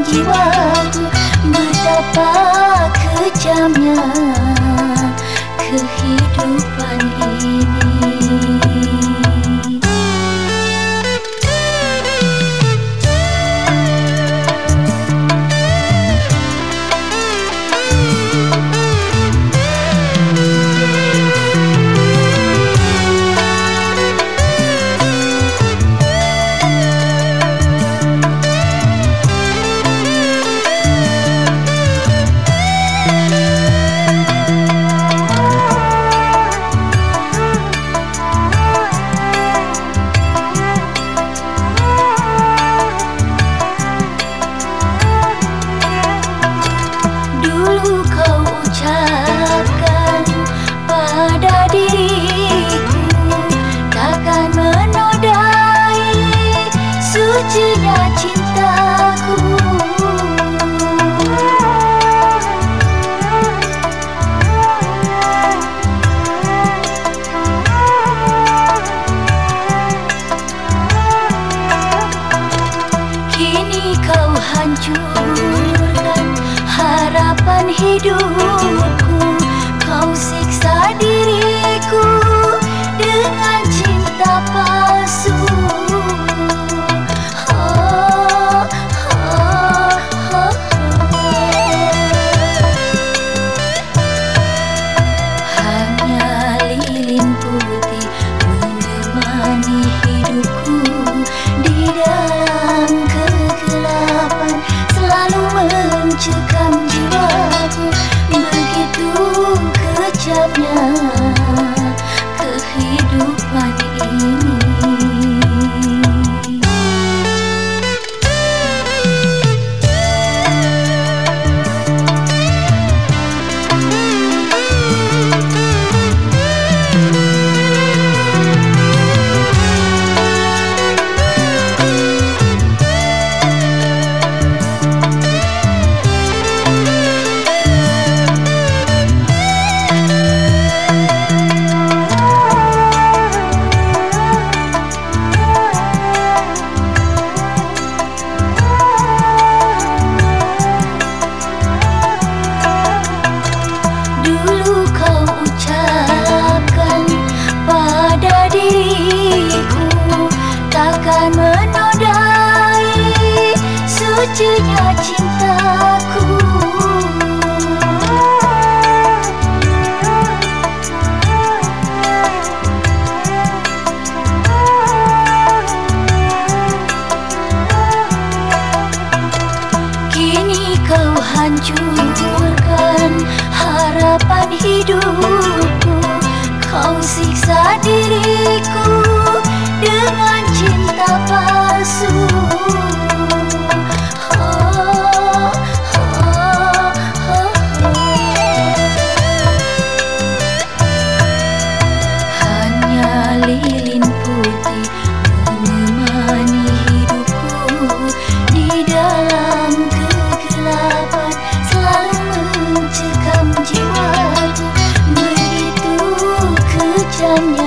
jiwaku. Betapa kejamnya kehidupan ini. Dulu kau ucapkan pada diriku, takkan menodai sucinya cintaku. Kini kau hancurkan harapan hidupku, kau siksa diriku dengan cinta palsu. Hanya lilin putih menemani hidupku di dalam kegelapan, selalu mencekam jiwaku. Begitu kejamnya kehidupan ini. Dulu kau ucapkan pada diriku, takkan menodai sucinya cintaku. Kini kau hancurkan harapan hidupku, kau siksa diriku dengan cinta palsu. Hanya lilin putih menemani hidupku di dalam kegelapan, selalu mencekam jiwaku. Begitu kejamnya